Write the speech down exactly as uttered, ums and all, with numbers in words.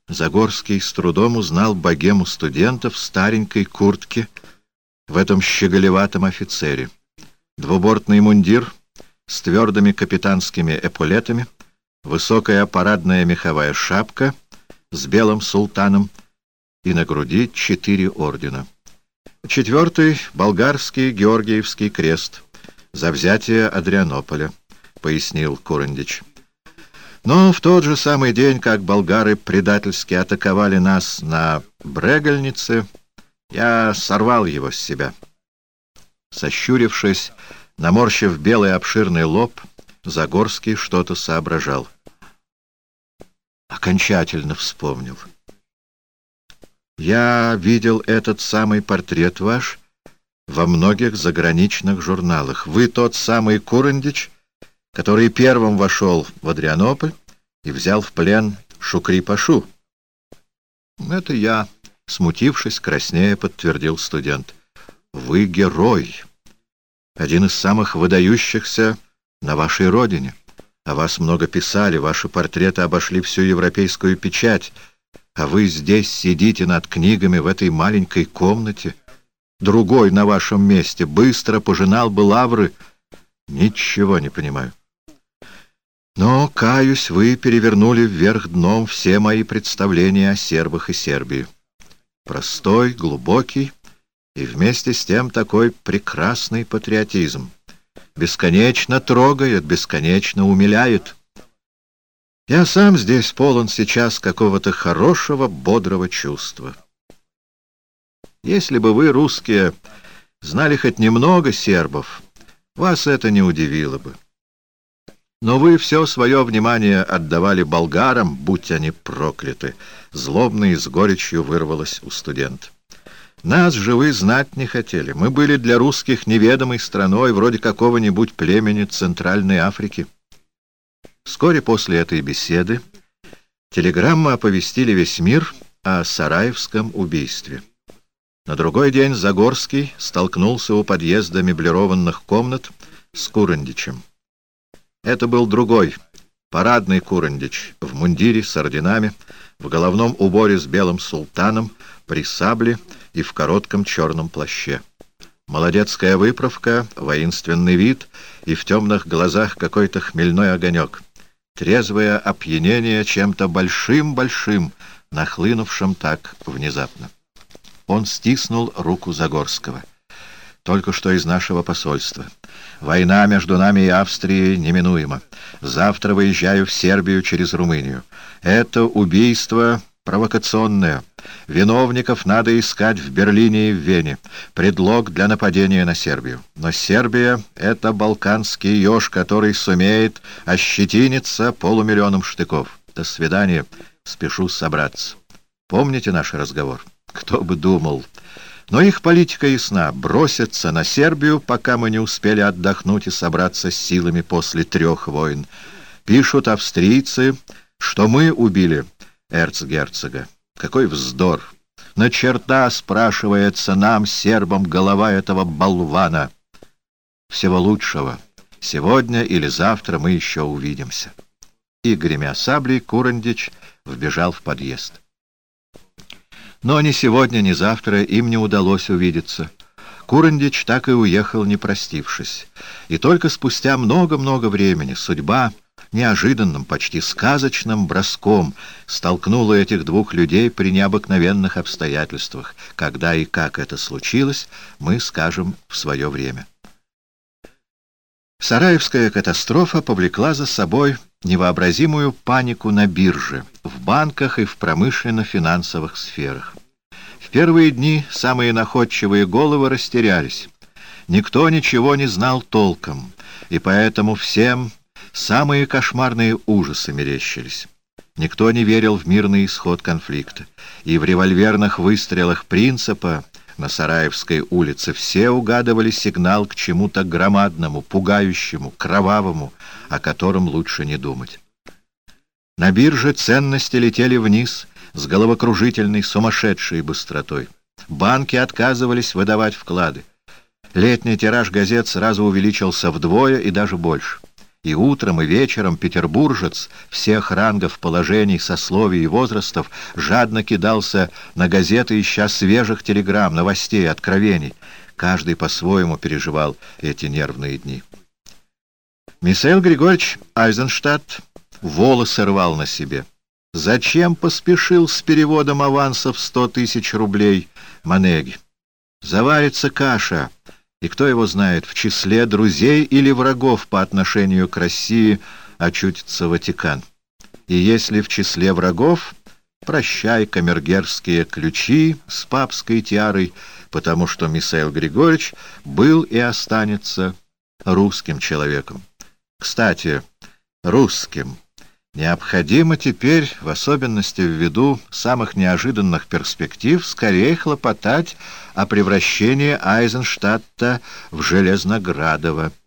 Загорский с трудом узнал богему студента в старенькой куртке, в этом щеголеватом офицере. Двубортный мундир с твердыми капитанскими эполетами, высокая парадная меховая шапка с белым султаном и на груди четыре ордена. Четвертый — болгарский Георгиевский крест за взятие Адрианополя, — пояснил Курандич. Но в тот же самый день, как болгары предательски атаковали нас на Брегольнице, я сорвал его с себя. Сощурившись, наморщив белый обширный лоб, Загорский что-то соображал. Окончательно вспомнил. Я видел этот самый портрет ваш во многих заграничных журналах. Вы тот самый Курандич, который первым вошел в Адрианополь и взял в плен Шукри-Пашу. Это я, смутившись, краснея, подтвердил студент. Вы герой, один из самых выдающихся на вашей родине. О вас много писали, ваши портреты обошли всю европейскую печать, а вы здесь сидите над книгами в этой маленькой комнате. Другой на вашем месте быстро пожинал бы лавры. Ничего не понимаю. Но, каюсь, вы перевернули вверх дном все мои представления о сербах и Сербии. Простой, глубокий и вместе с тем такой прекрасный патриотизм. Бесконечно трогает, бесконечно умиляет. Я сам здесь полон сейчас какого-то хорошего, бодрого чувства. Если бы вы, русские, знали хоть немного сербов, вас это не удивило бы. Но вы все свое внимание отдавали болгарам, будь они прокляты. Злобно и с горечью вырвалось у студента. Нас же вы знать не хотели. Мы были для русских неведомой страной, вроде какого-нибудь племени Центральной Африки. Вскоре после этой беседы телеграммы оповестили весь мир о Сараевском убийстве. На другой день Загорский столкнулся у подъезда меблированных комнат с Курандичем. Это был другой, парадный Курандич, в мундире с орденами, в головном уборе с белым султаном, при сабле и в коротком черном плаще. Молодецкая выправка, воинственный вид и в темных глазах какой-то хмельной огонек. Трезвое опьянение чем-то большим-большим, нахлынувшим так внезапно. Он стиснул руку Загорского. Только что из нашего посольства. Война между нами и Австрией неминуема. Завтра выезжаю в Сербию через Румынию. Это убийство провокационное. Виновников надо искать в Берлине и в Вене. Предлог для нападения на Сербию. Но Сербия — это балканский еж, который сумеет ощетиниться полумиллионом штыков. До свидания. Спешу собраться. Помните наш разговор? Кто бы думал... Но их политика ясна — бросятся на Сербию, пока мы не успели отдохнуть и собраться с силами после трех войн. Пишут австрийцы, что мы убили эрцгерцога. Какой вздор! На черта, спрашивается, нам, сербам, голова этого болвана. Всего лучшего. Сегодня или завтра мы еще увидимся. И, гремя саблей, Курандич вбежал в подъезд. Но ни сегодня, ни завтра им не удалось увидеться. Курандич так и уехал, не простившись. И только спустя много-много времени судьба неожиданным, почти сказочным броском столкнула этих двух людей при необыкновенных обстоятельствах. Когда и как это случилось, мы скажем в свое время. Сараевская катастрофа повлекла за собой невообразимую панику на бирже, в банках и в промышленно-финансовых сферах. В первые дни самые находчивые головы растерялись. Никто ничего не знал толком, и поэтому всем самые кошмарные ужасы мерещились. Никто не верил в мирный исход конфликта, и в револьверных выстрелах принципа на Сараевской улице все угадывали сигнал к чему-то громадному, пугающему, кровавому, о котором лучше не думать. На бирже ценности летели вниз с головокружительной, сумасшедшей быстротой. Банки отказывались выдавать вклады. Летний тираж газет сразу увеличился вдвое и даже больше. И утром, и вечером петербуржец всех рангов, положений, сословий и возрастов жадно кидался на газеты, ища свежих телеграмм, новостей, откровений. Каждый по-своему переживал эти нервные дни. Михаил Григорьевич Айзенштадт волосы рвал на себе. Зачем поспешил с переводом авансов сто тысяч рублей Манеги? Заварится каша, и кто его знает, в числе друзей или врагов по отношению к России очутится Ватикан. И если в числе врагов, прощай камергерские ключи с папской тиарой, потому что Михаил Григорьевич был и останется русским человеком. Кстати, русским. Необходимо теперь, в особенности ввиду самых неожиданных перспектив, скорее хлопотать о превращении Айзенштадта в Железноградова.